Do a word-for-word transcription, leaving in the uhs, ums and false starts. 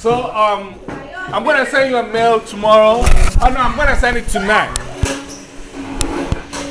So, um, I'm going to send you a mail tomorrow. Oh, no, I'm going to send it tonight.